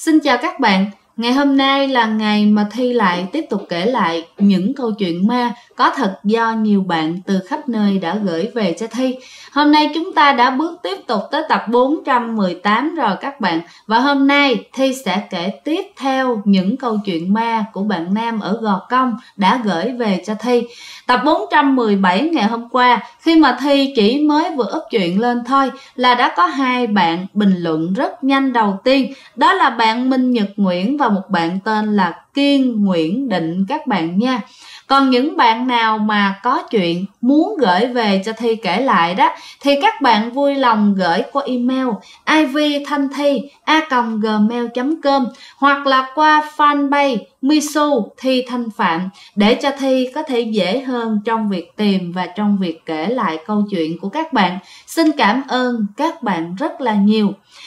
Xin chào các bạn, ngày hôm nay là ngày mà Thi lại tiếp tục kể lại những câu chuyện ma có thật do nhiều bạn từ khắp nơi đã gửi về cho Thi. Hôm nay chúng ta đã bước tiếp tục tới tập 418 rồi các bạn. Và hôm nay Thi sẽ kể tiếp theo những câu chuyện ma của bạn Nam ở Gò Công đã gửi về cho Thi. Tập 417 ngày hôm qua, khi mà Thi chỉ mới vừa up chuyện lên thôi là đã có hai bạn bình luận rất nhanh. Đầu tiên đó là bạn Minh Nhật Nguyễn và một bạn tên là Kiên Nguyễn Định các bạn nha. Còn những bạn nào mà có chuyện muốn gửi về cho Thi kể lại đó thì các bạn vui lòng gửi qua email ivthanthi@gmail.com hoặc là qua fanpage Misu Thi Thanh Phạm để cho Thi có thể dễ hơn trong việc tìm và trong việc kể lại câu chuyện của các bạn. Xin cảm ơn các bạn rất là nhiều.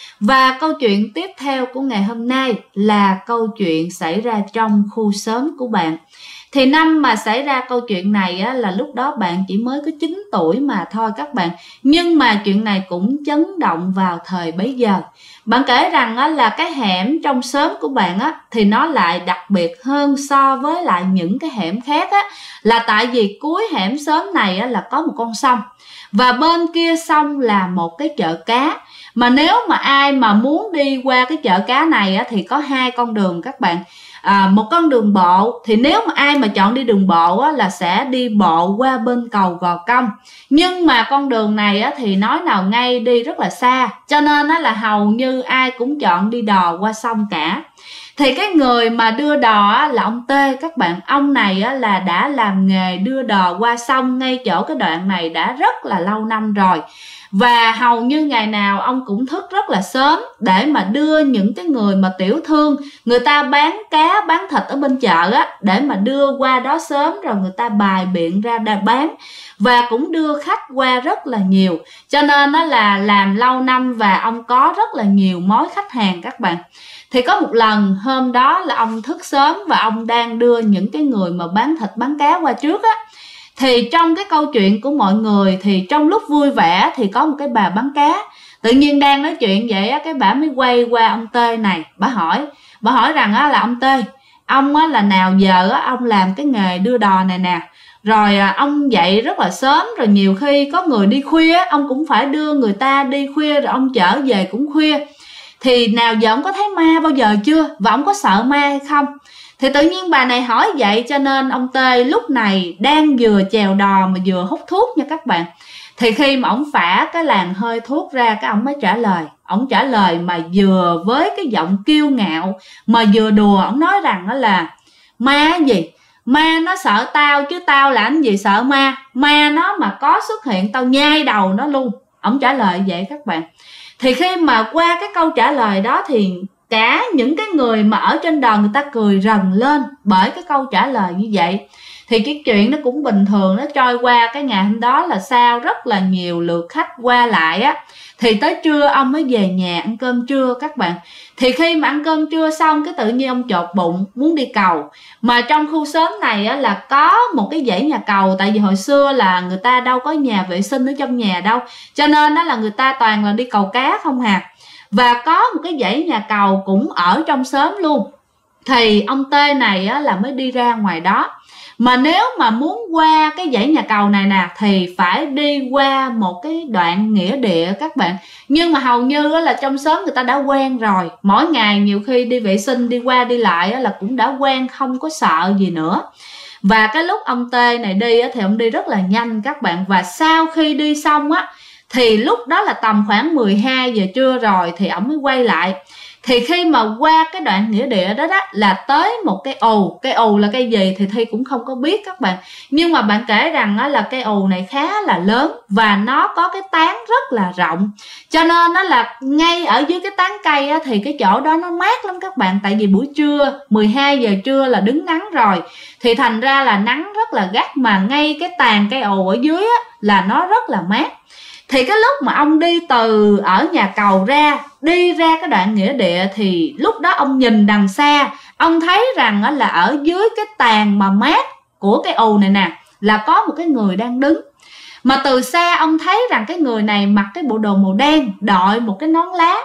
Và câu chuyện tiếp theo của ngày hôm nay là câu chuyện xảy ra trong khu xóm của bạn. Thì năm mà xảy ra câu chuyện này á, là lúc đó bạn chỉ mới có 9 tuổi mà thôi các bạn. Nhưng mà chuyện này cũng chấn động vào thời bấy giờ. Bạn kể rằng á, là cái hẻm trong xóm của bạn á, thì nó lại đặc biệt hơn so với lại những cái hẻm khác á, là tại vì cuối hẻm xóm này á, là có một con sông. Và bên kia sông là một cái chợ cá. Mà nếu mà ai mà muốn đi qua cái chợ cá này á, thì có hai con đường các bạn. Một con đường bộ thì nếu mà ai mà chọn đi đường bộ á, là sẽ đi bộ qua bên cầu Gò Công. Nhưng mà con đường này á, thì nói nào ngay đi rất là xa, cho nên á, là hầu như ai cũng chọn đi đò qua sông cả. Thì cái người mà đưa đò á, là ông Tê các bạn. Ông này á, là đã làm nghề đưa đò qua sông ngay chỗ cái đoạn này đã rất là lâu năm rồi. Và hầu như ngày nào ông cũng thức rất là sớm để mà đưa những cái người mà tiểu thương, người ta bán cá, bán thịt ở bên chợ á, để mà đưa qua đó sớm rồi người ta bài biện ra để bán. Và cũng đưa khách qua rất là nhiều. Cho nên nó là làm lâu năm và ông có rất là nhiều mối khách hàng các bạn. Thì có một lần hôm đó là ông thức sớm và ông đang đưa những cái người mà bán thịt bán cá qua trước á. Thì trong cái câu chuyện của mọi người thì trong lúc vui vẻ thì có một cái bà bán cá. Tự nhiên đang nói chuyện vậy á, cái bà mới quay qua ông Tê này. Bà hỏi rằng á, là ông Tê, ông á, là nào giờ á, ông làm cái nghề đưa đò này nè. Rồi ông dậy rất là sớm, rồi nhiều khi có người đi khuya ông cũng phải đưa người ta đi khuya, rồi ông trở về cũng khuya. Thì nào giờ ông có thấy ma bao giờ chưa? Và ông có sợ ma hay không? Thì tự nhiên bà này hỏi vậy cho nên ông Tê lúc này đang vừa chèo đò mà vừa hút thuốc nha các bạn. Thì khi mà ông phả cái làn hơi thuốc ra, cái ông mới trả lời. Ông trả lời mà vừa với cái giọng kiêu ngạo mà vừa đùa. Ông nói rằng đó là ma gì? Ma nó sợ tao chứ tao làm gì sợ ma. Ma nó mà có xuất hiện tao nhai đầu nó luôn. Ông trả lời vậy các bạn. Thì khi mà qua cái câu trả lời đó thì cả những cái người mà ở trên đò người ta cười rần lên bởi cái câu trả lời như vậy. Thì cái chuyện nó cũng bình thường, nó trôi qua. Cái ngày hôm đó là sau rất là nhiều lượt khách qua lại á. Thì tới trưa ông mới về nhà ăn cơm trưa các bạn. Thì khi mà ăn cơm trưa xong cái tự nhiên ông chột bụng muốn đi cầu. Mà trong khu xóm này á, là có một cái dãy nhà cầu. Tại vì hồi xưa là người ta đâu có nhà vệ sinh ở trong nhà đâu, cho nên đó là người ta toàn là đi cầu cá không hà. Và có một cái dãy nhà cầu cũng ở trong xóm luôn. Thì ông Tê này á, là mới đi ra ngoài đó. Mà nếu mà muốn qua cái dãy nhà cầu này nè thì phải đi qua một cái đoạn nghĩa địa các bạn. Nhưng mà hầu như á, là trong xóm người ta đã quen rồi. Mỗi ngày nhiều khi đi vệ sinh đi qua đi lại á, là cũng đã quen, không có sợ gì nữa. Và cái lúc ông Tê này đi á, thì ông đi rất là nhanh các bạn. Và sau khi đi xong á thì lúc đó là tầm khoảng 12 giờ trưa rồi thì ổng mới quay lại. Thì khi mà qua cái đoạn nghĩa địa đó đó là tới một cái ù. Cái ù là cái gì thì Thi cũng không có biết các bạn. Nhưng mà bạn kể rằng á, là cái ù này khá là lớn và nó có cái tán rất là rộng. Cho nên nó là ngay ở dưới cái tán cây á, thì cái chỗ đó nó mát lắm các bạn. Tại vì buổi trưa 12 giờ trưa là đứng nắng rồi. Thì thành ra là nắng rất là gắt. Mà ngay cái tàn cây ù ở dưới á, là nó rất là mát. Thì cái lúc mà ông đi từ ở nhà cầu ra, đi ra cái đoạn nghĩa địa thì lúc đó ông nhìn đằng xa, ông thấy rằng là ở dưới cái tàn mà mát của cái ù này nè là có một cái người đang đứng. Mà từ xa ông thấy rằng cái người này mặc cái bộ đồ màu đen, đội một cái nón lá.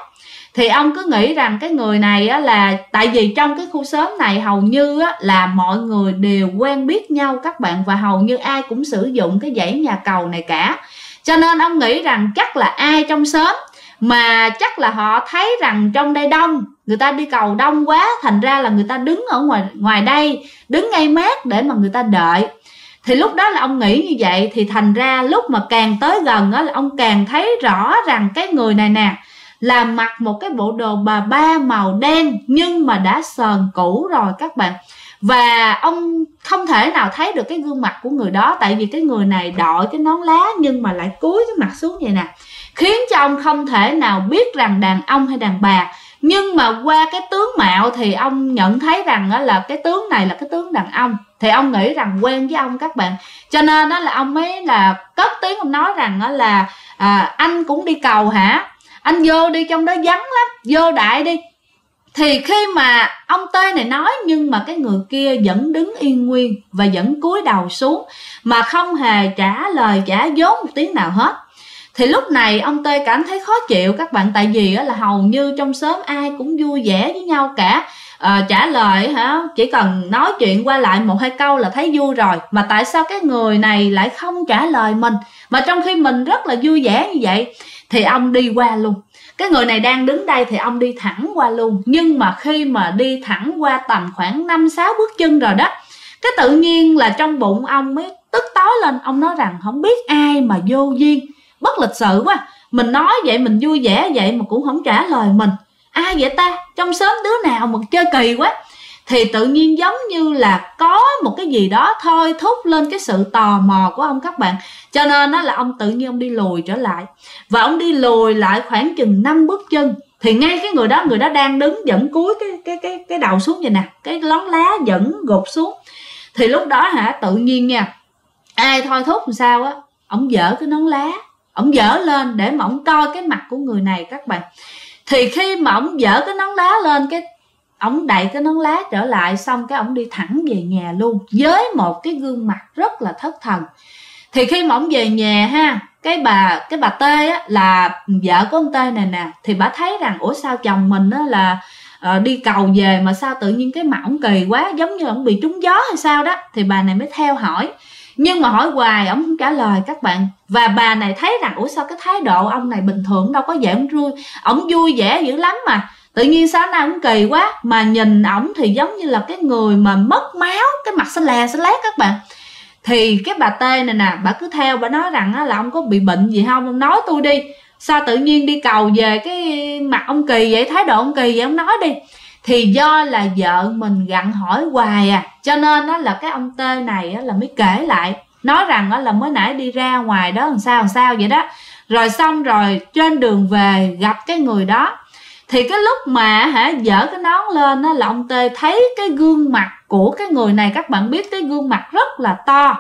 Thì ông cứ nghĩ rằng cái người này á, là tại vì trong cái khu xóm này hầu như á, là mọi người đều quen biết nhau các bạn, và hầu như ai cũng sử dụng cái dãy nhà cầu này cả. Cho nên ông nghĩ rằng chắc là ai trong xóm mà chắc là họ thấy rằng trong đây đông, người ta đi cầu đông quá, thành ra là người ta đứng ở ngoài đây, đứng ngay mát để mà người ta đợi. Thì lúc đó là ông nghĩ như vậy, thì thành ra lúc mà càng tới gần á, là ông càng thấy rõ rằng cái người này nè là mặc một cái bộ đồ bà ba màu đen nhưng mà đã sờn cũ rồi các bạn. Và ông không thể nào thấy được cái gương mặt của người đó, tại vì cái người này đội cái nón lá nhưng mà lại cúi cái mặt xuống vậy nè, khiến cho ông không thể nào biết rằng đàn ông hay đàn bà. Nhưng mà qua cái tướng mạo thì ông nhận thấy rằng là cái tướng này là cái tướng đàn ông, thì ông nghĩ rằng quen với ông các bạn. Cho nên đó là ông mới là cất tiếng ông nói rằng là anh cũng đi cầu hả, anh vô đi, trong đó vắng lắm, vô đại đi. Thì khi mà ông Tê này nói, nhưng mà cái người kia vẫn đứng yên nguyên và vẫn cúi đầu xuống mà không hề trả lời, trả vốn một tiếng nào hết. Thì lúc này ông Tê cảm thấy khó chịu các bạn, tại vì là hầu như trong xóm ai cũng vui vẻ với nhau cả. Trả lời hả, chỉ cần nói chuyện qua lại một hai câu là thấy vui rồi, mà tại sao cái người này lại không trả lời mình, mà trong khi mình rất là vui vẻ như vậy. Thì ông đi qua luôn, cái người này đang đứng đây thì ông đi thẳng qua luôn. Nhưng mà khi mà đi thẳng qua tầm khoảng 5-6 bước chân rồi đó, cái tự nhiên là trong bụng ông mới tức tối lên. Ông nói rằng không biết ai mà vô duyên, bất lịch sự quá, mình nói vậy, mình vui vẻ vậy mà cũng không trả lời mình, ai vậy ta, trong xóm đứa nào mà chơi kỳ quá. Thì tự nhiên giống như là có một cái gì đó thôi thúc lên cái sự tò mò của ông các bạn. Cho nên đó là ông tự nhiên ông đi lùi trở lại, và ông đi lùi lại khoảng chừng 5 bước chân. Thì ngay cái người đó đang đứng vẫn cúi cái đầu xuống vậy nè, cái nón lá vẫn gục xuống. Thì lúc đó hả, tự nhiên nha, ai thôi thúc làm sao á, ông dỡ cái nón lá, ông dỡ lên để mà ông coi cái mặt của người này các bạn. Thì khi mà ông dỡ cái nón lá lên, cái ông đậy cái nón lá trở lại, xong cái ông đi thẳng về nhà luôn với một cái gương mặt rất là thất thần. Thì khi mà ông về nhà ha, cái bà Tê á, là vợ của ông Tê này nè, thì bà thấy rằng ủa sao chồng mình á là đi cầu về mà sao tự nhiên cái mặt ông kỳ quá, giống như ông bị trúng gió hay sao đó. Thì bà này mới theo hỏi, nhưng mà hỏi hoài ông không trả lời các bạn. Và bà này thấy rằng ủa sao cái thái độ ông này bình thường đâu có vậy, ông vui vẻ dữ lắm mà tự nhiên sao nào ông kỳ quá, mà nhìn ổng thì giống như là cái người mà mất máu, cái mặt xanh lét các bạn. Thì cái bà Tê này nè, bà cứ theo, bà nói rằng là ông có bị bệnh gì không, ông nói tôi đi, sao tự nhiên đi cầu về cái mặt ông kỳ vậy, thái độ ông kỳ vậy, ông nói đi. Thì do là vợ mình gặn hỏi hoài cho nên đó là cái ông Tê này là mới kể lại, nói rằng là mới nãy đi ra ngoài đó làm sao vậy đó. Rồi xong rồi trên đường về gặp cái người đó. Thì cái lúc mà dỡ cái nón lên là ông Tê thấy cái gương mặt của cái người này, các bạn biết cái gương mặt rất là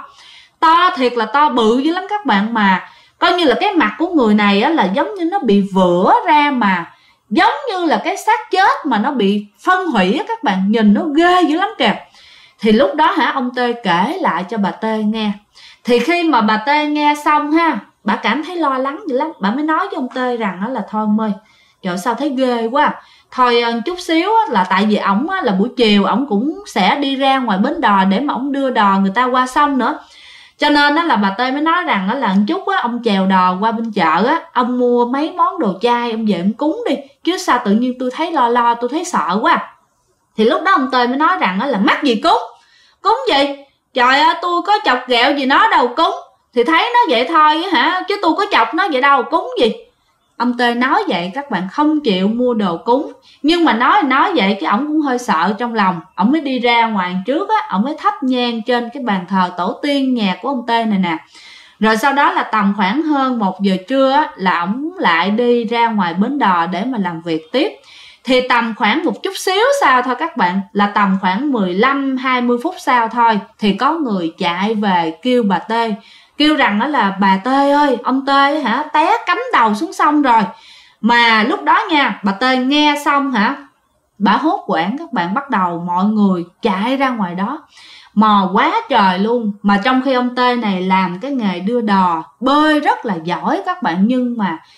to thiệt là to, bự dữ lắm các bạn. Mà coi như là cái mặt của người này là giống như nó bị vữa ra, mà giống như là cái xác chết mà nó bị phân hủy các bạn, nhìn nó ghê dữ lắm kìa. Thì lúc đó ông Tê kể lại cho bà Tê nghe. Thì khi mà bà Tê nghe xong bà cảm thấy lo lắng dữ lắm, bà mới nói với ông Tê rằng là thôi ông ơi, trời sao thấy ghê quá, thôi chút xíu là tại vì ổng là buổi chiều ổng cũng sẽ đi ra ngoài bến đò để mà ổng đưa đò người ta qua sông nữa. Cho nên là bà Tê mới nói rằng là chút ông chèo đò qua bên chợ ông mua mấy món đồ chay ông về ông cúng đi, chứ sao tự nhiên tôi thấy lo, tôi thấy sợ quá. Thì lúc đó ông Tê mới nói rằng là mắc gì cúng gì, trời ơi tôi có chọc ghẹo gì nó đâu cúng, thì thấy nó vậy thôi chứ tôi có chọc nó vậy đâu, cúng gì. Ông Tê nói vậy các bạn, không chịu mua đồ cúng. Nhưng mà nói vậy chứ ổng cũng hơi sợ trong lòng. Ổng mới đi ra ngoài trước ổng mới thắp nhang trên cái bàn thờ tổ tiên nhà của ông Tê này nè. Rồi sau đó là tầm khoảng hơn 1 giờ trưa là ổng lại đi ra ngoài bến đò để mà làm việc tiếp. Thì tầm khoảng một chút xíu sau thôi các bạn, là tầm khoảng 15-20 phút sau thôi, thì có người chạy về kêu bà Tê, kêu rằng đó là bà Tê ơi, ông Tê té cắm đầu xuống sông rồi. Mà lúc đó nha, bà Tê nghe xong bà hốt hoảng các bạn, bắt đầu mọi người chạy ra ngoài đó mò quá trời luôn. Mà trong khi ông Tê này làm cái nghề đưa đò, bơi rất là giỏi các bạn, nhưng mà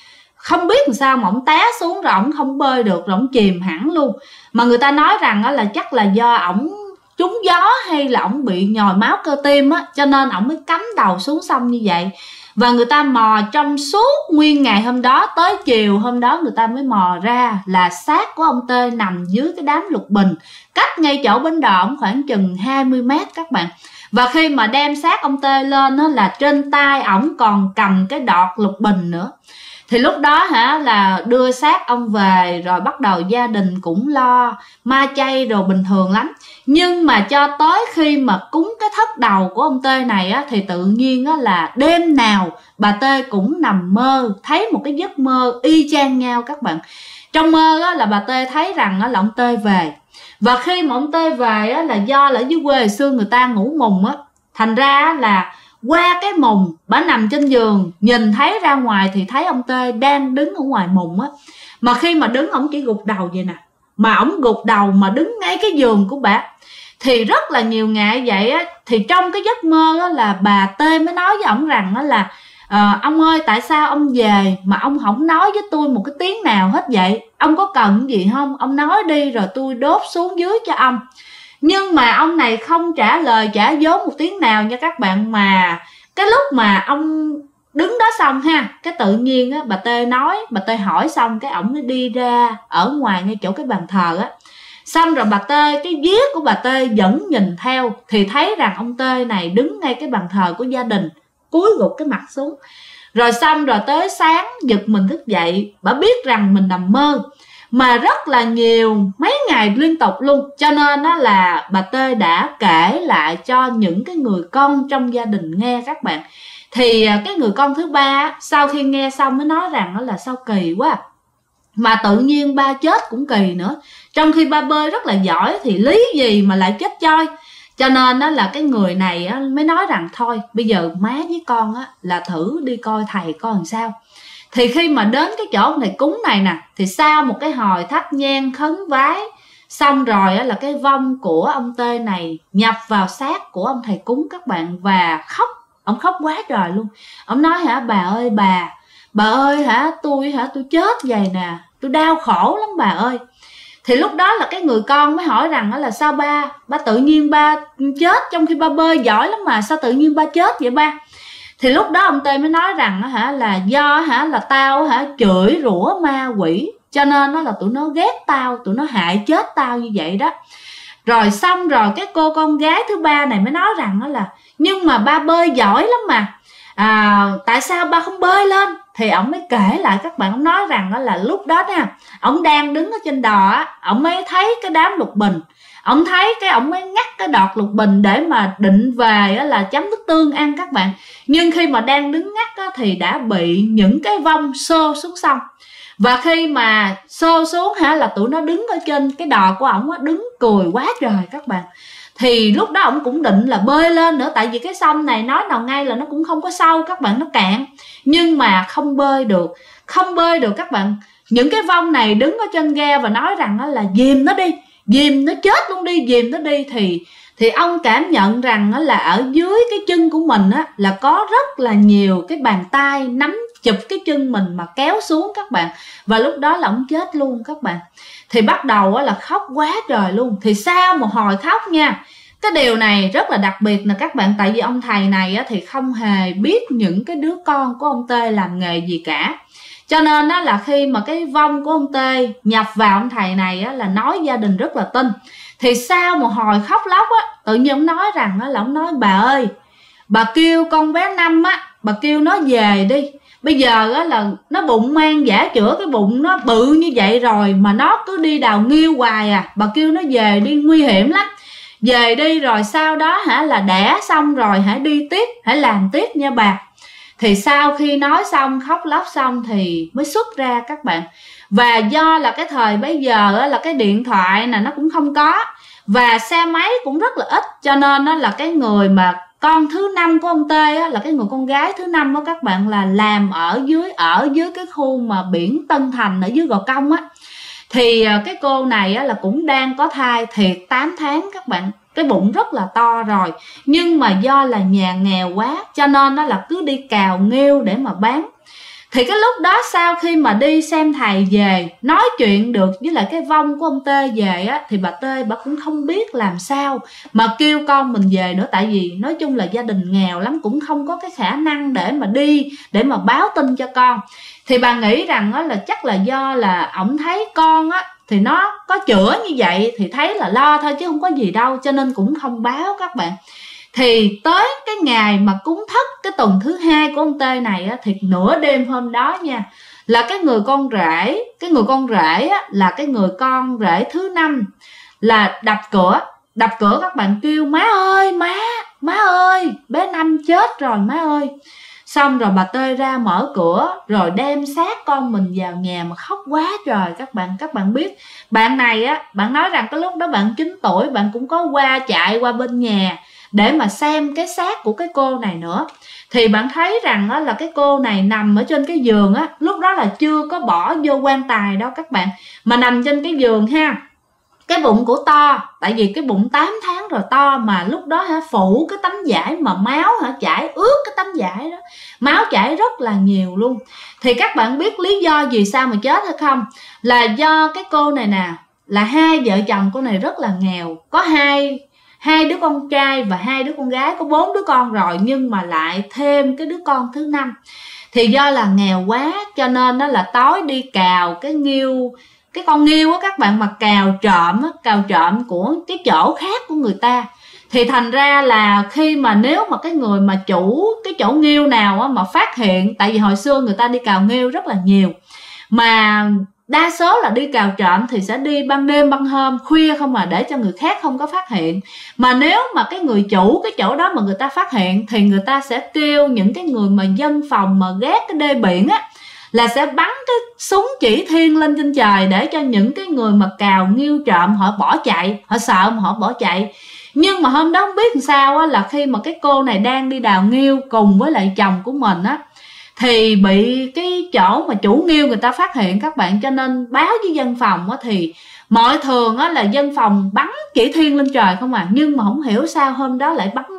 không biết làm sao mà ổng té xuống rồi ổng không bơi được, rồi ổng chìm hẳn luôn. Mà người ta nói rằng là chắc là do ổng trúng gió hay là ổng bị nhồi máu cơ tim á, cho nên ổng mới cắm đầu xuống sông như vậy. Và người ta mò trong suốt nguyên ngày hôm đó, tới chiều hôm đó người ta mới mò ra là xác của ông Tê nằm dưới cái đám lục bình, cách ngay chỗ bến đò ổng khoảng chừng 20 mét các bạn. Và khi mà đem xác ông Tê lên đó, là trên tay ổng còn cầm cái đọt lục bình nữa. Thì lúc đó là đưa xác ông về, rồi bắt đầu gia đình cũng lo ma chay rồi bình thường lắm. Nhưng mà cho tới khi mà cúng cái thất đầu của ông Tê này á, thì tự nhiên á, là đêm nào bà Tê cũng nằm mơ, thấy một cái giấc mơ y chang nhau các bạn. Trong mơ á, là bà Tê thấy rằng á, là ông Tê về. Và khi mà ông Tê về á, là do là ở dưới quê hồi xưa người ta ngủ mùng á, thành ra á, là qua cái mùng, bà nằm trên giường nhìn thấy ra ngoài thì thấy ông Tê đang đứng ở ngoài mùng á. Mà khi mà đứng ổng chỉ gục đầu vậy nè, mà ổng gục đầu mà đứng ngay cái giường của bà. Thì rất là nhiều ngày vậy á, thì trong cái giấc mơ á, là bà Tê mới nói với ổng rằng á, là ông ơi, tại sao ông về mà ông không nói với tôi một cái tiếng nào hết vậy? Ông có cần gì không? Ông nói đi rồi tôi đốt xuống dưới cho ông. Nhưng mà ông này không trả lời trả vốn một tiếng nào nha các bạn. Mà cái lúc mà ông đứng đó xong ha, cái tự nhiên á, bà Tê nói, bà Tê hỏi xong cái ổng mới đi ra ở ngoài ngay chỗ cái bàn thờ á. Xong rồi bà Tê, cái vía của bà Tê vẫn nhìn theo, thì thấy rằng ông Tê này đứng ngay cái bàn thờ của gia đình, cúi gục cái mặt xuống. Rồi xong rồi tới sáng giật mình thức dậy, bà biết rằng mình nằm mơ mà rất là nhiều, mấy ngày liên tục luôn. Cho nên đó là bà Tê đã kể lại cho những cái người con trong gia đình nghe các bạn. Thì cái người con thứ ba sau khi nghe xong mới nói rằng đó là sao kỳ quá, mà tự nhiên ba chết cũng kỳ nữa. Trong khi ba bơi rất là giỏi thì lý gì mà lại chết choi. Cho nên đó là cái người này mới nói rằng thôi bây giờ má với con là thử đi coi thầy coi làm sao. Thì khi mà đến cái chỗ thầy cúng này nè, thì sau một cái hồi thắp nhang khấn vái xong rồi là cái vong của ông Tê này nhập vào xác của ông thầy cúng các bạn, và khóc. Ông khóc quá trời luôn. Ông nói bà ơi bà ơi tôi chết vậy nè, tôi đau khổ lắm bà ơi. Thì lúc đó là cái người con mới hỏi rằng là sao ba tự nhiên ba chết trong khi ba bơi giỏi lắm mà sao tự nhiên ba chết vậy ba? Thì lúc đó ông Tê mới nói rằng là do là tao chửi rủa ma quỷ, cho nên là tụi nó ghét tao, tụi nó hại chết tao như vậy đó. Rồi xong rồi cái cô con gái thứ ba này mới nói rằng là nhưng mà ba bơi giỏi lắm mà, tại sao ba không bơi lên? Thì ổng mới kể lại các bạn. Ổng nói rằng là lúc đó nha, ổng đang đứng ở trên đò á, ổng mới thấy cái đám lục bình. Ổng thấy cái ổng mới ngắt cái đọt lục bình để mà định về là chấm nước tương ăn các bạn. Nhưng khi mà đang đứng ngắt thì đã bị những cái vong xô xuống sông. Và khi mà xô xuống là tụi nó đứng ở trên cái đò của ổng đứng cười quá trời các bạn. Thì lúc đó ổng cũng định là bơi lên nữa, tại vì cái sông này nói nào ngay là nó cũng không có sâu các bạn, nó cạn. Nhưng mà không bơi được các bạn. Những cái vong này đứng ở trên ghe và nói rằng là dìm nó đi, dìm nó chết luôn đi, dìm nó đi. Thì ông cảm nhận rằng là ở dưới cái chân của mình là có rất là nhiều cái bàn tay nắm chụp cái chân mình mà kéo xuống các bạn. Và lúc đó là ông chết luôn các bạn. Thì bắt đầu là khóc quá trời luôn. Thì sau một hồi khóc nha, cái điều này rất là đặc biệt nè các bạn. Tại vì ông thầy này thì không hề biết những cái đứa con của ông Tê làm nghề gì cả. Cho nên là khi mà cái vong của ông Tê nhập vào ông thầy này là nói gia đình rất là tin. Thì sau một hồi khóc lóc tự nhiên ông nói rằng là ông nói bà ơi, bà kêu con bé Năm bà kêu nó về đi. Bây giờ là nó bụng mang giả chữa, cái bụng nó bự như vậy rồi mà nó cứ đi đào nghiêu hoài bà kêu nó về đi, nguy hiểm lắm. Về đi rồi sau đó là đẻ xong rồi hãy đi tiếp, hãy làm tiếp nha bà. Thì sau khi nói xong, khóc lóc xong thì mới xuất ra các bạn. Và do là cái thời bấy giờ là cái điện thoại nó cũng không có, và xe máy cũng rất là ít, cho nên là cái người mà con thứ 5 của ông Tê là cái người con gái thứ 5 đó các bạn, là làm ở dưới cái khu mà biển Tân Thành ở dưới Gò Công Thì cái cô này là cũng đang có thai thiệt 8 tháng các bạn. Cái bụng rất là to rồi, nhưng mà do là nhà nghèo quá cho nên là cứ đi cào nghêu để mà bán. Thì cái lúc đó sau khi mà đi xem thầy về, nói chuyện được với lại cái vong của ông Tê về á, thì bà Tê bà cũng không biết làm sao mà kêu con mình về nữa. Tại vì nói chung là gia đình nghèo lắm, cũng không có cái khả năng để mà đi, để mà báo tin cho con. Thì bà nghĩ rằng á, là chắc là do là ổng thấy con á thì nó có chữa như vậy, thì thấy là lo thôi chứ không có gì đâu, cho nên cũng không báo các bạn. Thì tới cái ngày mà cúng thất cái tuần thứ 2 của ông Tê này á, thì nửa đêm hôm đó nha, là cái người con rể á, là cái người con rể thứ 5 là đập cửa các bạn, kêu má ơi, má ơi, bé Năm chết rồi má ơi. Xong rồi bà Tê ra mở cửa rồi đem xác con mình vào nhà mà khóc quá trời các bạn biết. Bạn này á, bạn nói rằng cái lúc đó bạn 9 tuổi, bạn cũng có chạy qua bên nhà để mà xem cái xác của cái cô này nữa. Thì bạn thấy rằng á, là cái cô này nằm ở trên cái giường á, lúc đó là chưa có bỏ vô quan tài đâu các bạn, mà nằm trên cái giường ha. Cái bụng của to, tại vì cái bụng 8 tháng rồi to, mà lúc đó phủ cái tấm vải mà máu chảy ướt cái tấm vải đó, máu chảy rất là nhiều luôn. Thì các bạn biết lý do vì sao mà chết hay không? Là do cái cô này nè, là hai vợ chồng cô này rất là nghèo, có hai đứa con trai và 2 đứa con gái, có 4 đứa con rồi, nhưng mà lại thêm cái đứa con thứ 5. Thì do là nghèo quá cho nên đó là tối đi cào cái con nghêu á các bạn, mà cào trộm của cái chỗ khác của người ta. Thì thành ra là khi mà nếu mà cái người mà chủ cái chỗ nghêu nào á mà phát hiện, tại vì hồi xưa người ta đi cào nghêu rất là nhiều, mà đa số là đi cào trộm thì sẽ đi ban đêm ban hôm khuya không, mà để cho người khác không có phát hiện. Mà nếu mà cái người chủ cái chỗ đó mà người ta phát hiện, thì người ta sẽ kêu những cái người mà dân phòng mà gác cái đê biển á, là sẽ bắn cái súng chỉ thiên lên trên trời để cho những cái người mà cào nghêu trộm họ bỏ chạy, họ sợ mà họ bỏ chạy. Nhưng mà hôm đó không biết làm sao á, là khi mà cái cô này đang đi đào nghêu cùng với lại chồng của mình á, thì bị cái chỗ mà chủ nghêu người ta phát hiện các bạn, cho nên báo với dân phòng á. Thì mọi thường á là dân phòng bắn chỉ thiên lên trời không à, nhưng mà không hiểu sao hôm đó lại bắn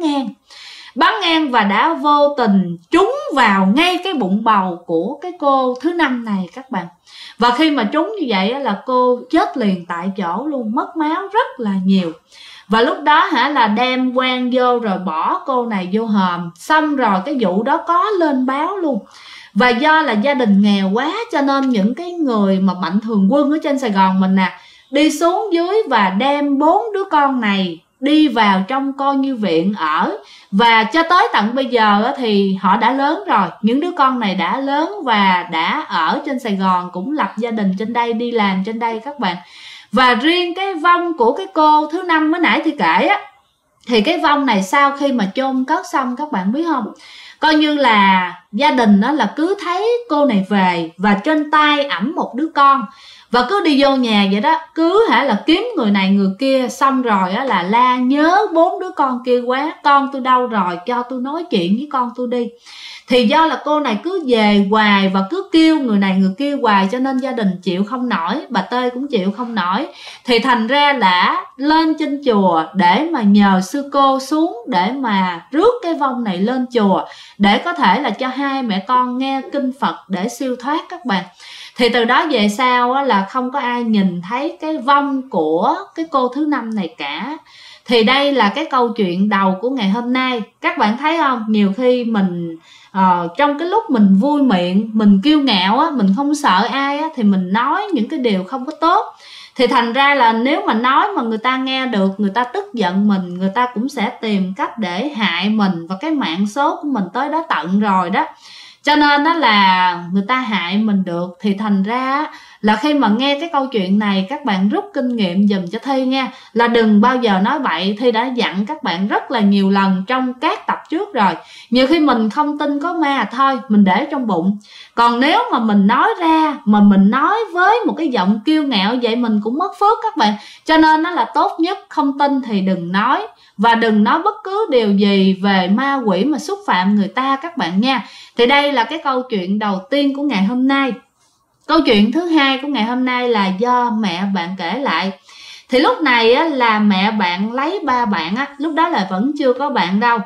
ngang và đã vô tình trúng vào ngay cái bụng bầu của cái cô thứ 5 này các bạn. Và khi mà trúng như vậy á, là cô chết liền tại chỗ luôn, mất máu rất là nhiều. Và lúc đó là đem quan vô rồi bỏ cô này vô hòm. Xong rồi cái vụ đó có lên báo luôn. Và do là gia đình nghèo quá cho nên những cái người mà mạnh thường quân ở trên Sài Gòn mình nè, đi xuống dưới và đem 4 đứa con này đi vào trong coi như viện ở. Và cho tới tận bây giờ thì họ đã lớn rồi, những đứa con này đã lớn và đã ở trên Sài Gòn, cũng lập gia đình trên đây, đi làm trên đây các bạn. Và riêng cái vong của cái cô thứ 5 mới nãy thì kể á, thì cái vong này sau khi mà chôn cất xong các bạn biết không, coi như là gia đình đó là cứ thấy cô này về và trên tay ẵm một đứa con, và cứ đi vô nhà vậy đó, cứ là kiếm người này người kia, xong rồi á là la nhớ 4 đứa con kia quá, con tôi đâu rồi, cho tôi nói chuyện với con tôi đi. Thì do là cô này cứ về hoài và cứ kêu người này người kia hoài, cho nên gia đình chịu không nổi, bà Tê cũng chịu không nổi. Thì thành ra là lên trên chùa để mà nhờ sư cô xuống để mà rước cái vong này lên chùa, để có thể là cho hai mẹ con nghe kinh Phật để siêu thoát các bạn. Thì từ đó về sau là không có ai nhìn thấy cái vong của cái cô thứ 5 này cả. Thì đây là cái câu chuyện đầu của ngày hôm nay. Các bạn thấy không, nhiều khi mình trong cái lúc mình vui miệng, mình kiêu ngạo á, mình không sợ ai á, thì mình nói những cái điều không có tốt. Thì thành ra là nếu mà nói mà người ta nghe được, người ta tức giận mình, người ta cũng sẽ tìm cách để hại mình, và cái mạng số của mình tới đó tận rồi đó. Cho nên đó là người ta hại mình được. Thì thành ra là khi mà nghe cái câu chuyện này, các bạn rút kinh nghiệm dùm cho Thi nha, là đừng bao giờ nói bậy. Thi đã dặn các bạn rất là nhiều lần trong các tập trước rồi. Nhiều khi mình không tin có ma thôi, mình để trong bụng. Còn nếu mà mình nói ra, mà mình nói với một cái giọng kiêu ngạo vậy, mình cũng mất phước các bạn. Cho nên nó là tốt nhất không tin thì đừng nói. Và đừng nói bất cứ điều gì về ma quỷ mà xúc phạm người ta các bạn nha. Thì đây là cái câu chuyện đầu tiên của ngày hôm nay. Câu chuyện thứ hai của ngày hôm nay là do mẹ bạn kể lại. Thì lúc này là mẹ bạn lấy ba bạn, lúc đó là vẫn chưa có bạn đâu.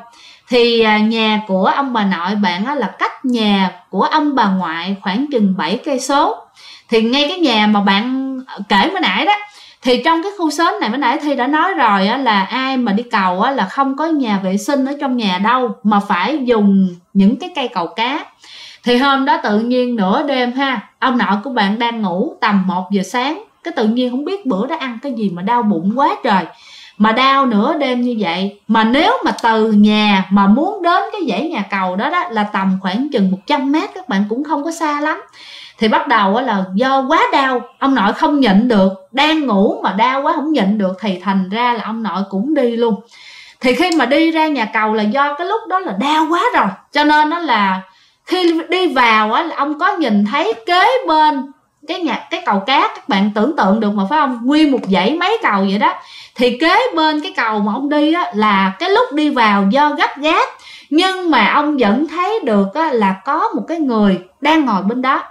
Thì nhà của ông bà nội bạn là cách nhà của ông bà ngoại khoảng chừng 7 cây số. Thì ngay cái nhà mà bạn kể mới nãy đó, thì trong cái khu xóm này mới nãy Thi đã nói rồi là ai mà đi cầu là không có nhà vệ sinh ở trong nhà đâu, mà phải dùng những cái cây cầu cá. Thì hôm đó tự nhiên nửa đêm ha, ông nội của bạn đang ngủ tầm 1 giờ sáng, cái tự nhiên không biết bữa đó ăn cái gì mà đau bụng quá trời, mà đau nửa đêm như vậy. Mà nếu mà từ nhà mà muốn đến cái dãy nhà cầu đó là tầm khoảng chừng 100 mét, các bạn, cũng không có xa lắm. Thì bắt đầu là do quá đau, ông nội không nhịn được, đang ngủ mà đau quá không nhịn được, thì thành ra là ông nội cũng đi luôn. Thì khi mà đi ra nhà cầu là do cái lúc đó là đau quá rồi, cho nên nó là khi đi vào là ông có nhìn thấy kế bên cái cầu cát, các bạn tưởng tượng được mà phải không, nguyên một dãy mấy cầu vậy đó. Thì kế bên cái cầu mà ông đi là cái lúc đi vào do gấp gáp, nhưng mà ông vẫn thấy được là có một cái người đang ngồi bên đó.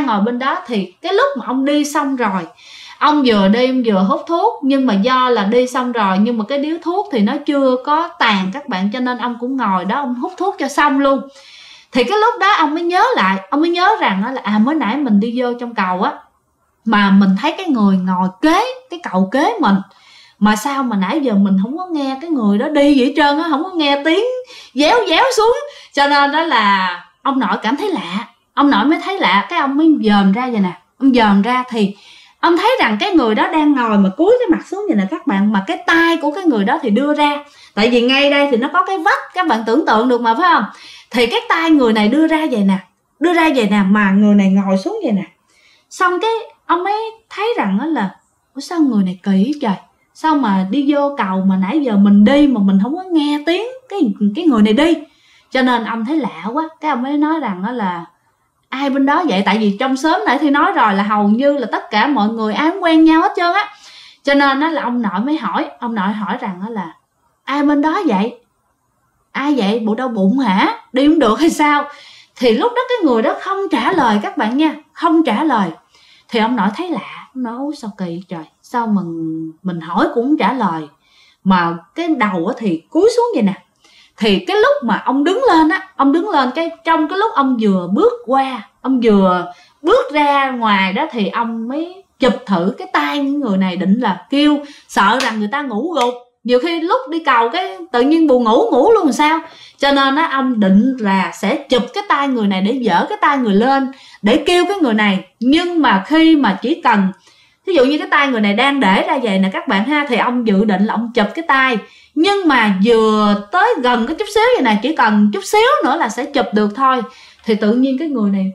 Thì cái lúc mà ông đi xong rồi, ông vừa đi ông vừa hút thuốc, nhưng mà do là đi xong rồi nhưng mà cái điếu thuốc thì nó chưa có tàn, các bạn, cho nên ông cũng ngồi đó ông hút thuốc cho xong luôn. Thì cái lúc đó ông mới nhớ lại, ông mới nhớ rằng là mới nãy mình đi vô trong cầu mà mình thấy cái người ngồi kế cái cầu kế mình, mà sao mà nãy giờ mình không có nghe cái người đó đi gì hết trơn không có nghe tiếng déo déo xuống. Cho nên đó là ông nội cảm thấy lạ, ông nội mới thấy lạ, cái ông mới dòm ra vậy nè. Ông dòm ra thì ông thấy rằng cái người đó đang ngồi mà cúi cái mặt xuống vậy nè các bạn, mà cái tay của cái người đó thì đưa ra, tại vì ngay đây thì nó có cái vách, các bạn tưởng tượng được mà phải không. Thì cái tay người này đưa ra vậy nè, mà người này ngồi xuống vậy nè. Xong cái ông mới thấy rằng là sao người này kỳ trời, sao mà đi vô cầu mà nãy giờ mình đi mà mình không có nghe tiếng cái người này đi. Cho nên ông thấy lạ quá, cái ông mới nói rằng là ai bên đó vậy, tại vì trong xóm này thì nói rồi là hầu như là tất cả mọi người ai cũng quen nhau hết trơn á. Cho nên là ông nội mới hỏi, ông nội hỏi rằng là ai bên đó vậy, ai vậy, bộ đau bụng hả, đi không được hay sao. Thì lúc đó cái người đó không trả lời các bạn nha, không trả lời. Thì ông nội thấy lạ, ông nói sao kỳ trời, sao mình hỏi cũng không trả lời, mà cái đầu thì cúi xuống vậy nè. Thì cái lúc mà ông đứng lên cái trong cái lúc ông vừa bước qua, ông vừa bước ra ngoài đó, thì ông mới chụp thử cái tay những người này, định là kêu, sợ rằng người ta ngủ gục, nhiều khi lúc đi cầu cái tự nhiên buồn ngủ luôn làm sao. Cho nên ông định là sẽ chụp cái tay người này để dỡ cái tay người lên để kêu cái người này. Nhưng mà khi mà chỉ cần ví dụ như cái tay người này đang để ra vậy nè các bạn ha, thì ông dự định là ông chụp cái tay, nhưng mà vừa tới gần cái chút xíu vậy nè, chỉ cần chút xíu nữa là sẽ chụp được thôi. Thì tự nhiên cái người này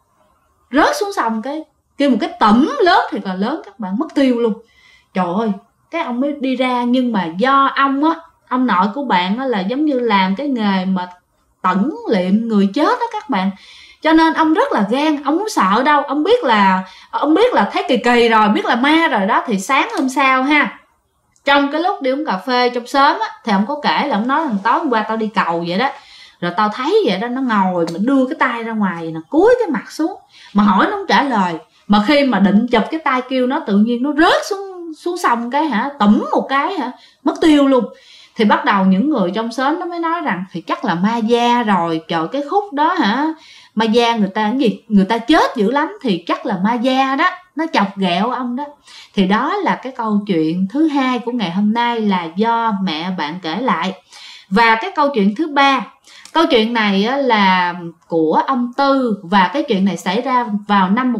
rớt xuống sông, cái kêu một cái tẩm lớn thì là lớn các bạn, mất tiêu luôn. Trời ơi, cái ông mới đi ra. Nhưng mà do ông nội của bạn là giống như làm cái nghề mà tẩn liệm người chết đó các bạn, cho nên ông rất là gan, ông không sợ đâu. Ông biết là thấy kỳ kỳ rồi, biết là ma rồi đó. Thì sáng hôm sau ha, trong cái lúc đi uống cà phê trong xóm thì ông có kể là ông nói thằng tối hôm qua tao đi cầu vậy đó, rồi tao thấy vậy đó, nó ngồi mà đưa cái tay ra ngoài nè, cúi cái mặt xuống, mà hỏi nó không trả lời. Mà khi mà định chụp cái tay kêu nó, tự nhiên nó rớt xuống sông cái tẩm một cái mất tiêu luôn. Thì bắt đầu những người trong xóm nó mới nói rằng thì chắc là ma da rồi. Trời, cái khúc đó ma da người ta cái gì, người ta chết dữ lắm, thì chắc là ma da đó, nó chọc ghẹo ông đó. Thì đó là cái câu chuyện thứ hai của ngày hôm nay, là do mẹ bạn kể lại. Và cái câu chuyện thứ ba, câu chuyện này là của ông Tư, và cái chuyện này xảy ra vào năm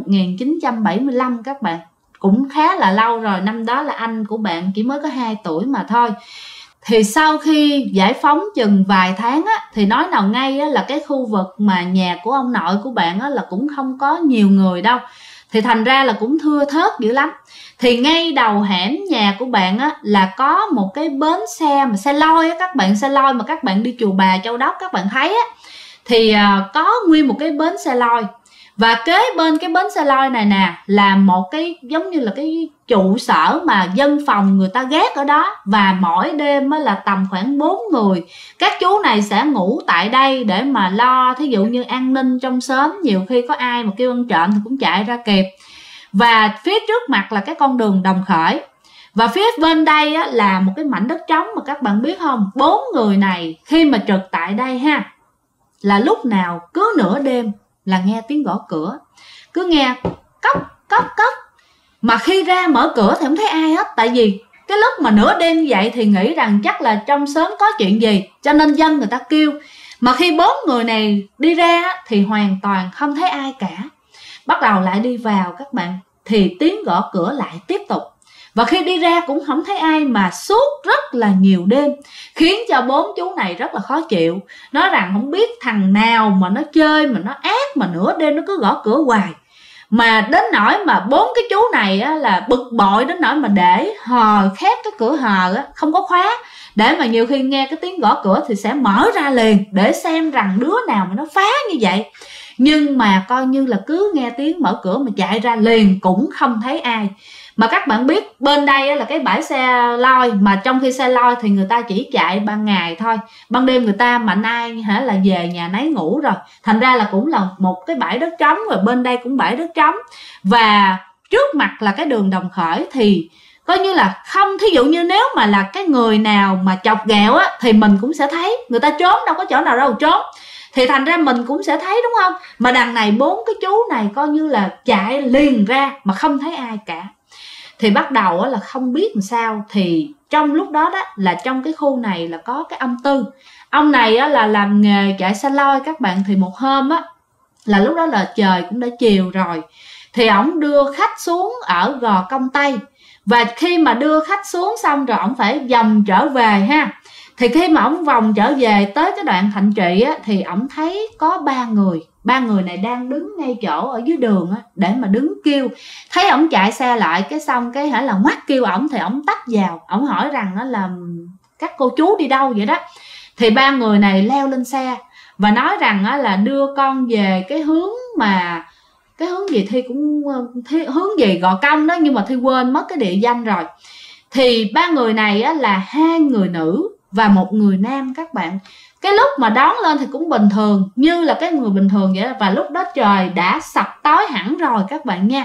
1975 các bạn, cũng khá là lâu rồi. Năm đó là anh của bạn chỉ mới có 2 tuổi mà thôi. Thì sau khi giải phóng chừng vài tháng thì nói nào ngay là cái khu vực mà nhà của ông nội của bạn là cũng không có nhiều người đâu, thì thành ra là cũng thưa thớt dữ lắm. Thì ngay đầu hẻm nhà của bạn là có một cái bến xe mà xe lôi các bạn, xe lôi mà các bạn đi Chùa Bà Châu Đốc các bạn thấy thì có nguyên một cái bến xe lôi. Và kế bên cái bến xe lôi này nè là một cái giống như là cái trụ sở mà dân phòng người ta gác ở đó. Và mỗi đêm là tầm khoảng 4 người. Các chú này sẽ ngủ tại đây để mà lo thí dụ như an ninh trong xóm, nhiều khi có ai mà kêu ăn trộm thì cũng chạy ra kịp. Và phía trước mặt là cái con đường Đồng Khởi. Và phía bên đây á, là một cái mảnh đất trống mà các bạn biết không, 4 người này khi mà trực tại đây ha, là lúc nào cứ nửa đêm là nghe tiếng gõ cửa, cứ nghe cốc cốc cốc, mà khi ra mở cửa thì không thấy ai hết. Tại vì cái lúc mà nửa đêm như vậy thì nghĩ rằng chắc là trong xóm có chuyện gì, cho nên dân người ta kêu. Mà khi 4 người này đi ra thì hoàn toàn không thấy ai cả. Bắt đầu lại đi vào các bạn, thì tiếng gõ cửa lại tiếp tục. Và khi đi ra cũng không thấy ai, mà suốt rất là nhiều đêm, khiến cho 4 chú này rất là khó chịu. Nói rằng không biết thằng nào mà nó chơi mà nó ác, mà nửa đêm nó cứ gõ cửa hoài. Mà đến nỗi mà 4 cái chú này á, là bực bội đến nỗi mà để hờ khép cái cửa hờ á, không có khóa, để mà nhiều khi nghe cái tiếng gõ cửa thì sẽ mở ra liền để xem rằng đứa nào mà nó phá như vậy. Nhưng mà coi như là cứ nghe tiếng mở cửa mà chạy ra liền cũng không thấy ai. Mà các bạn biết bên đây là cái bãi xe lôi, mà trong khi xe lôi thì người ta chỉ chạy ban ngày thôi, ban đêm người ta mạnh ai hả là về nhà nấy ngủ rồi. Thành ra là cũng là một cái bãi đất trống, và bên đây cũng bãi đất trống. Và trước mặt là cái đường Đồng Khởi, thì coi như là không, thí dụ như nếu mà là cái người nào mà chọc ghẹo á thì mình cũng sẽ thấy, người ta trốn đâu có chỗ nào đâu trốn, thì thành ra mình cũng sẽ thấy, đúng không? Mà đằng này 4 cái chú này coi như là chạy liền ra mà không thấy ai cả. Thì bắt đầu là không biết làm sao, thì trong lúc đó là trong cái khu này là có cái ông Tư. Ông này là làm nghề chạy xe lôi các bạn. Thì một hôm là lúc đó là trời cũng đã chiều rồi, thì ổng đưa khách xuống ở Gò Công Tây. Và khi mà đưa khách xuống xong rồi ổng phải vòng trở về ha. Thì khi mà ổng vòng trở về tới cái đoạn Thạnh Trị thì ổng thấy có 3 người. 3 người này đang đứng ngay chỗ ở dưới đường để mà đứng kêu. Thấy ổng chạy xe lại, cái xong cái là ngoắt kêu ổng, thì ổng tấp vào. Ổng hỏi rằng là các cô chú đi đâu vậy đó. Thì 3 người này leo lên xe và nói rằng là đưa con về cái hướng mà, cái hướng gì Thi cũng hướng gì Gò Công đó, nhưng mà Thi quên mất cái địa danh rồi. Thì 3 người này là 2 người nữ và 1 người nam các bạn. Cái lúc mà đón lên thì cũng bình thường, như là cái người bình thường vậy đó. Và lúc đó trời đã sập tối hẳn rồi các bạn nha.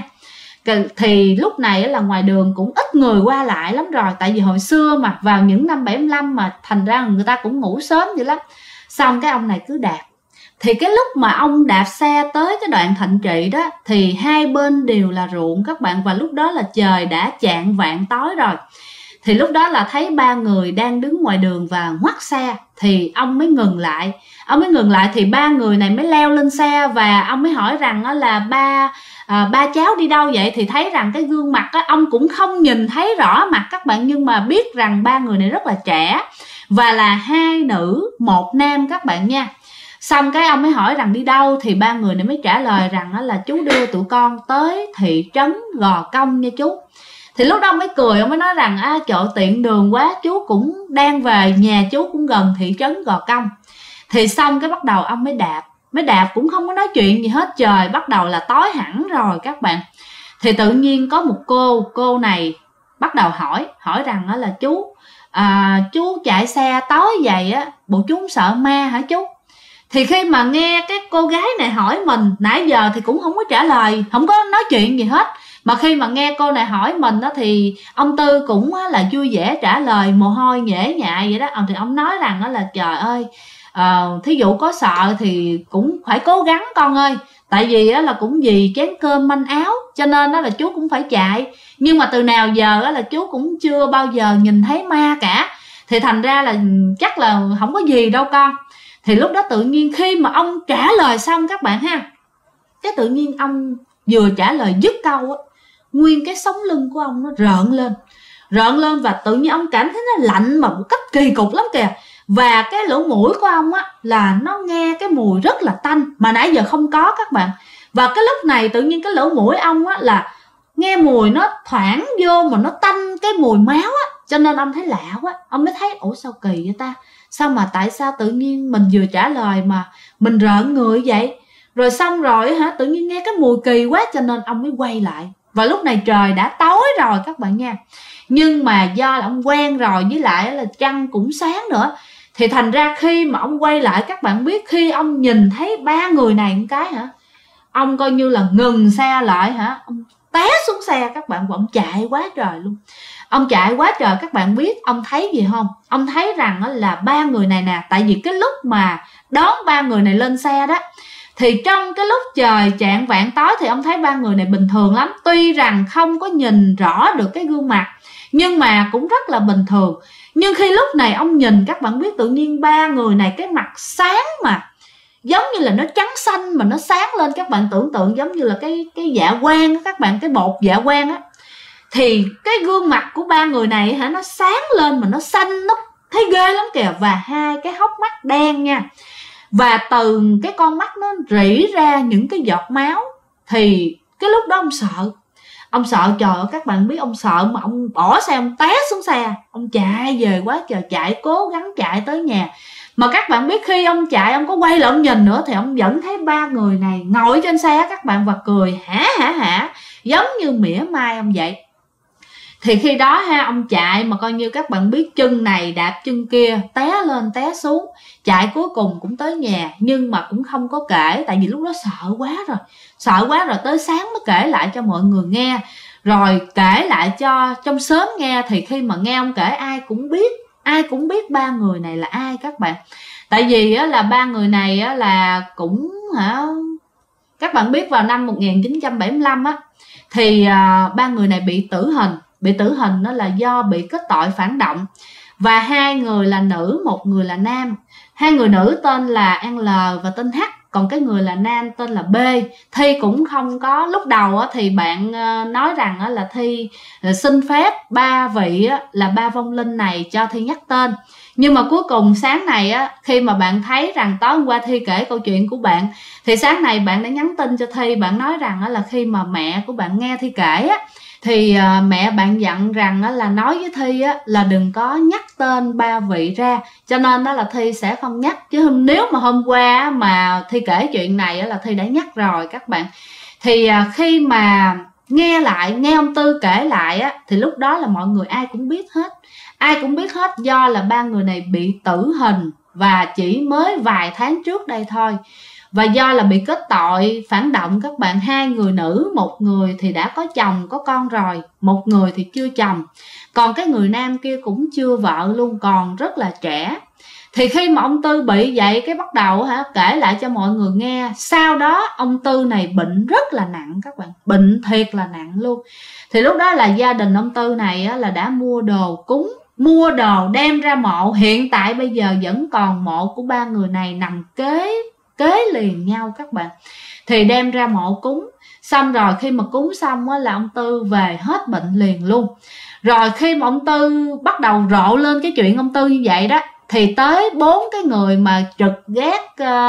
Thì lúc này là ngoài đường cũng ít người qua lại lắm rồi. Tại vì hồi xưa mà vào những năm 75 mà thành ra người ta cũng ngủ sớm vậy lắm. Xong cái ông này cứ đạp. Thì cái lúc mà ông đạp xe tới cái đoạn Thạnh Trị đó, thì hai bên đều là ruộng các bạn. Và lúc đó là trời đã chạng vạng tối rồi. Thì lúc đó là thấy 3 người đang đứng ngoài đường và ngoắt xe. Thì ông mới ngừng lại. Ông mới ngừng lại thì 3 người này mới leo lên xe. Và ông mới hỏi rằng là ba cháu đi đâu vậy. Thì thấy rằng cái gương mặt ông cũng không nhìn thấy rõ mặt các bạn. Nhưng mà biết rằng 3 người này rất là trẻ, và là 2 nữ 1 nam các bạn nha. Xong cái ông mới hỏi rằng đi đâu. Thì 3 người này mới trả lời rằng là chú đưa tụi con tới thị trấn Gò Công nha chú. Thì lúc đó ông mới cười, ông mới nói rằng trời tiện đường quá, chú cũng đang về, nhà chú cũng gần thị trấn Gò Công. Thì xong cái bắt đầu ông mới đạp cũng không có nói chuyện gì hết, trời bắt đầu là tối hẳn rồi các bạn. Thì tự nhiên có một cô này bắt đầu hỏi rằng là chú chạy xe tối vậy bộ chú không sợ ma hả chú? Thì khi mà nghe cái cô gái này hỏi mình, nãy giờ thì cũng không có trả lời, không có nói chuyện gì hết. Mà khi mà nghe cô này hỏi mình đó, thì ông Tư cũng là vui vẻ trả lời, mồ hôi nhễ nhại vậy đó. Thì ông nói rằng là trời ơi, thí dụ có sợ thì cũng phải cố gắng con ơi. Tại vì là cũng vì chén cơm manh áo, cho nên là chú cũng phải chạy. Nhưng mà từ nào giờ là chú cũng chưa bao giờ nhìn thấy ma cả. Thì thành ra là chắc là không có gì đâu con. Thì lúc đó tự nhiên khi mà ông trả lời xong các bạn ha, cái tự nhiên ông vừa trả lời dứt câu nguyên cái sống lưng của ông nó rợn lên và tự nhiên ông cảm thấy nó lạnh mà một cách kỳ cục lắm kìa. Và cái lỗ mũi của ông là nó nghe cái mùi rất là tanh mà nãy giờ không có các bạn. Và cái lúc này tự nhiên cái lỗ mũi ông là nghe mùi nó thoảng vô mà nó tanh cái mùi máu cho nên ông thấy lạ quá. Ông mới thấy ủa sao kỳ vậy ta, sao mà tại sao tự nhiên mình vừa trả lời mà mình rợn người vậy. Rồi xong rồi tự nhiên nghe cái mùi kỳ quá, cho nên ông mới quay lại. Và lúc này trời đã tối rồi các bạn nha. Nhưng mà do là ông quen rồi, với lại là trăng cũng sáng nữa, thì thành ra khi mà ông quay lại, các bạn biết khi ông nhìn thấy 3 người này một cái ông coi như là ngừng xe lại ông té xuống xe các bạn, và ông chạy quá trời luôn. Ông chạy quá trời, các bạn biết ông thấy gì không? Ông thấy rằng là ba người này nè, tại vì cái lúc mà đón ba người này lên xe đó, thì trong cái lúc trời chạng vạng tối thì ông thấy ba người này bình thường lắm. Tuy rằng không có nhìn rõ được cái gương mặt, nhưng mà cũng rất là bình thường. Nhưng khi lúc này ông nhìn, các bạn biết tự nhiên ba người này cái mặt sáng mà giống như là nó trắng xanh mà nó sáng lên. Các bạn tưởng tượng giống như là cái dạ quang, các bạn, cái bột dạ quang á. Thì cái gương mặt của ba người này hả, nó sáng lên mà nó xanh, nó thấy ghê lắm kìa. Và hai cái hốc mắt đen nha, và từ cái con mắt nó rỉ ra những cái giọt máu. Thì cái lúc đó ông sợ, trời ơi các bạn biết, ông sợ mà ông bỏ xe, ông té xuống xe, ông chạy về quá trời, chạy cố gắng chạy tới nhà. Mà các bạn biết khi ông chạy, ông có quay lại ông nhìn nữa thì ông vẫn thấy ba người này ngồi trên xe các bạn, và cười hả giống như mỉa mai ông vậy. Thì khi đó ha, ông chạy mà coi như các bạn biết, chân này đạp chân kia, té lên té xuống, chạy cuối cùng cũng tới nhà. Nhưng mà cũng không có kể, tại vì lúc đó sợ quá rồi tới sáng mới kể lại cho mọi người nghe, rồi kể lại cho trong xóm nghe. Thì khi mà nghe ông kể, ai cũng biết ba người này là ai các bạn. Tại vì á, là ba người này á, là cũng các bạn biết vào năm 1975 á, thì ba người này bị tử hình. Đó là do bị kết tội phản động. Và hai người là nữ, một người là nam. Hai người nữ tên là L và tên H, còn cái người là nam tên là B. Thi cũng không có, lúc đầu thì bạn nói rằng là Thi xin phép ba vị là ba vong linh này cho Thi nhắc tên. Nhưng mà cuối cùng sáng này khi mà bạn thấy rằng tối hôm qua Thi kể câu chuyện của bạn, thì sáng này bạn đã nhắn tin cho Thi. Bạn nói rằng là khi mà mẹ của bạn nghe Thi kể thì mẹ bạn dặn rằng là nói với Thi là đừng có nhắc tên ba vị ra, cho nên đó là Thi sẽ không nhắc. Chứ nếu mà hôm qua mà Thi kể chuyện này là Thi đã nhắc rồi các bạn. Thì khi mà nghe ông Tư kể lại thì lúc đó là mọi người ai cũng biết hết, do là ba người này bị tử hình và chỉ mới vài tháng trước đây thôi. Và do là bị kết tội phản động các bạn, hai người nữ, một người thì đã có chồng có con rồi, một người thì chưa chồng, còn cái người nam kia cũng chưa vợ luôn, còn rất là trẻ. Thì khi mà ông Tư bị vậy, cái bắt đầu kể lại cho mọi người nghe. Sau đó ông Tư này bệnh rất là nặng các bạn, bệnh thiệt là nặng luôn. Thì lúc đó là gia đình ông Tư này là đã mua đồ cúng, mua đồ đem ra mộ. Hiện tại bây giờ vẫn còn mộ của ba người này nằm kế liền nhau các bạn. Thì đem ra mộ cúng, xong rồi khi mà cúng xong là ông Tư về hết bệnh liền luôn. Rồi khi mà ông Tư bắt đầu rộ lên cái chuyện ông Tư như vậy đó, thì tới 4 cái người mà trực gác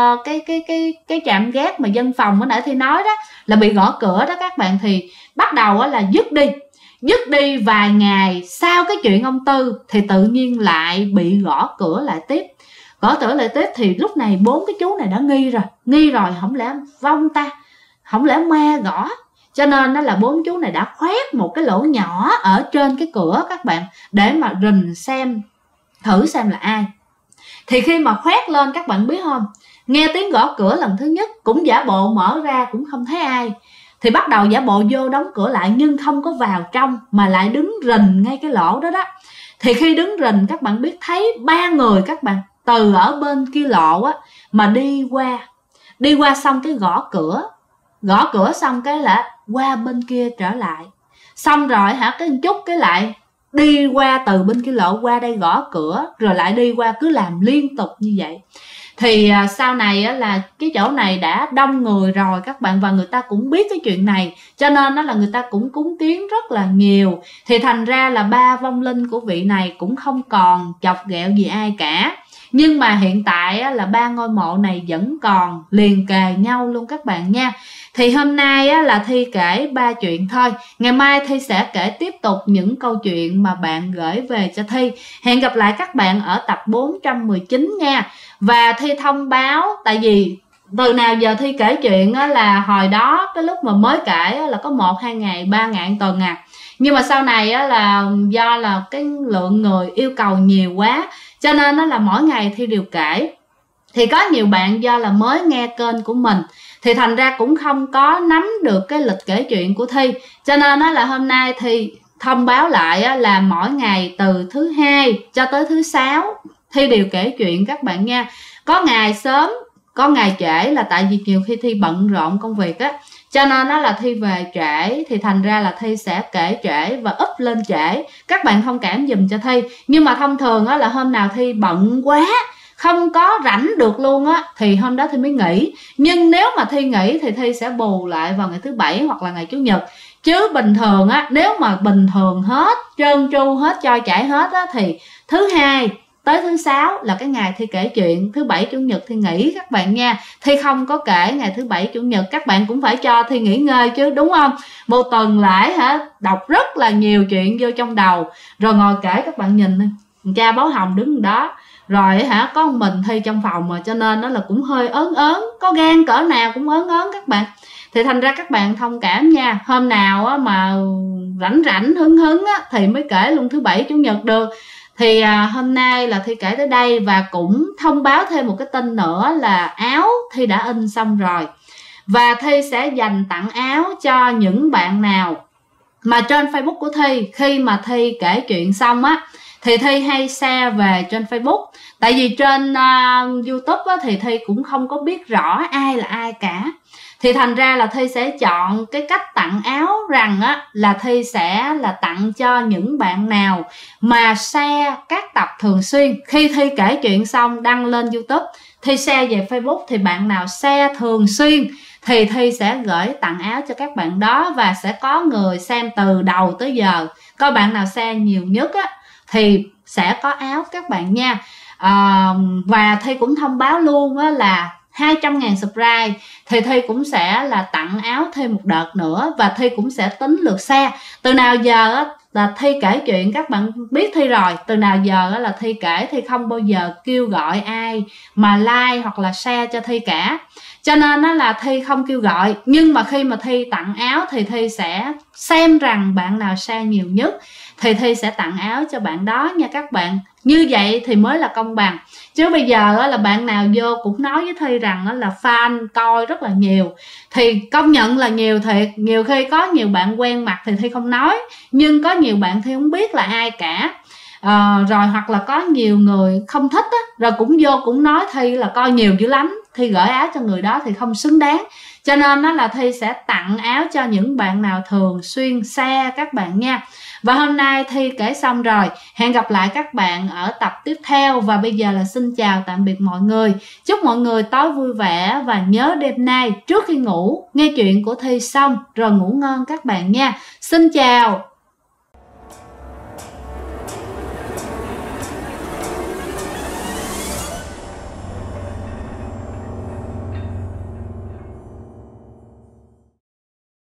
cái trạm gác mà dân phòng mới nãy Thi nói đó, là bị gõ cửa đó các bạn. Thì bắt đầu là dứt đi vài ngày sau cái chuyện ông Tư, thì tự nhiên lại bị gõ cửa lại tiếp. Thì lúc này 4 cái chú này đã nghi rồi, không lẽ vong ta, không lẽ ma gõ. Cho nên đó là 4 chú này đã khoét một cái lỗ nhỏ ở trên cái cửa các bạn, để mà rình thử xem là ai. Thì khi mà khoét lên, các bạn biết không, nghe tiếng gõ cửa lần thứ nhất cũng giả bộ mở ra cũng không thấy ai. Thì bắt đầu giả bộ vô đóng cửa lại, nhưng không có vào trong mà lại đứng rình ngay cái lỗ đó. Thì khi đứng rình, các bạn biết thấy ba người các bạn từ ở bên kia lộ mà đi qua xong cái gõ cửa xong cái là qua bên kia trở lại, xong rồi cái chút cái lại đi qua từ bên kia lộ qua đây gõ cửa, rồi lại đi qua, cứ làm liên tục như vậy. Thì sau này là cái chỗ này đã đông người rồi các bạn, và người ta cũng biết cái chuyện này, cho nên là người ta cũng cúng kiến rất là nhiều. Thì thành ra là ba vong linh của vị này cũng không còn chọc ghẹo gì ai cả. Nhưng mà hiện tại là ba ngôi mộ này vẫn còn liền kề nhau luôn các bạn nha. Thì hôm nay là Thi kể 3 chuyện thôi. Ngày mai Thi sẽ kể tiếp tục những câu chuyện mà bạn gửi về cho Thi. Hẹn gặp lại các bạn ở tập 419 nha. Và Thi thông báo, tại vì từ nào giờ Thi kể chuyện là hồi đó cái lúc mà mới kể là có 1-2 ngày, 3 ngày tuần Nhưng mà sau này là do là cái lượng người yêu cầu nhiều quá, cho nên là mỗi ngày Thi đều kể. Thì có nhiều bạn do là mới nghe kênh của mình thì thành ra cũng không có nắm được cái lịch kể chuyện của Thi, cho nên là hôm nay Thi thông báo lại là mỗi ngày từ thứ Hai cho tới thứ Sáu Thi đều kể chuyện các bạn nha. Có ngày sớm, có ngày trễ, là tại vì nhiều khi Thi bận rộn công việc á, cho nên nó là Thi về trễ, thì thành ra là Thi sẽ kể trễ và up lên trễ. Các bạn thông cảm giùm cho Thi. Nhưng mà thông thường á là hôm nào Thi bận quá, không có rảnh được luôn á, thì hôm đó Thi mới nghỉ. Nhưng nếu mà Thi nghỉ thì Thi sẽ bù lại vào ngày thứ Bảy hoặc là ngày Chủ nhật. Chứ bình thường á, nếu mà bình thường hết, trơn tru hết, trôi chảy hết á, thì thứ Hai tới thứ Sáu là cái ngày Thi kể chuyện. Thứ Bảy Chủ nhật Thi nghỉ các bạn nha. Thi không có kể ngày thứ Bảy Chủ nhật. Các bạn cũng phải cho Thi nghỉ ngơi chứ, đúng không? Một tuần lại đọc rất là nhiều chuyện vô trong đầu, rồi ngồi kể các bạn nhìn cha báo hồng đứng đó, rồi có một mình Thi trong phòng mà, cho nên nó là cũng hơi ớn ớn, có gan cỡ nào cũng ớn ớn các bạn. Thì thành ra các bạn thông cảm nha. Hôm nào mà rảnh hứng thì mới kể luôn thứ Bảy Chủ nhật được. Thì hôm nay là Thi kể tới đây, và cũng thông báo thêm một cái tin nữa là áo Thi đã in xong rồi, và Thi sẽ dành tặng áo cho những bạn nào mà trên Facebook của Thi. Khi mà Thi kể chuyện xong á thì Thi hay share về trên Facebook. Tại vì trên YouTube á, thì Thi cũng không có biết rõ ai là ai cả. Thì thành ra là Thi sẽ chọn cái cách tặng áo rằng á, là Thi sẽ là tặng cho những bạn nào mà share các tập thường xuyên. Khi Thi kể chuyện xong đăng lên YouTube, Thi share về Facebook, thì bạn nào share thường xuyên thì Thi sẽ gửi tặng áo cho các bạn đó. Và sẽ có người xem từ đầu tới giờ, coi bạn nào share nhiều nhất á, thì sẽ có áo các bạn nha. Và Thi cũng thông báo luôn á, là 200.000 subscribe thì Thi cũng sẽ là tặng áo thêm một đợt nữa. Và Thi cũng sẽ tính lượt share. Từ nào giờ á, là Thi kể chuyện, các bạn biết Thi rồi, từ nào giờ á, là Thi kể, Thi không bao giờ kêu gọi ai mà like hoặc là share cho Thi cả. Cho nên đó là Thi không kêu gọi. Nhưng mà khi mà Thi tặng áo thì Thi sẽ xem rằng bạn nào share nhiều nhất thì Thi sẽ tặng áo cho bạn đó nha các bạn. Như vậy thì mới là công bằng. Chứ bây giờ là bạn nào vô cũng nói với Thi rằng là fan coi rất là nhiều, thì công nhận là nhiều thiệt. Nhiều khi có nhiều bạn quen mặt thì Thi không nói, nhưng có nhiều bạn Thi không biết là ai cả. Rồi hoặc là có nhiều người không thích á, rồi cũng vô cũng nói Thi là coi nhiều dữ lắm, Thi gửi áo cho người đó thì không xứng đáng. Cho nên đó là Thi sẽ tặng áo cho những bạn nào thường xuyên share các bạn nha. Và hôm nay Thi kể xong rồi. Hẹn gặp lại các bạn ở tập tiếp theo. Và bây giờ là xin chào tạm biệt mọi người. Chúc mọi người tối vui vẻ, và nhớ đêm nay trước khi ngủ nghe chuyện của Thi xong rồi ngủ ngon các bạn nha. Xin chào.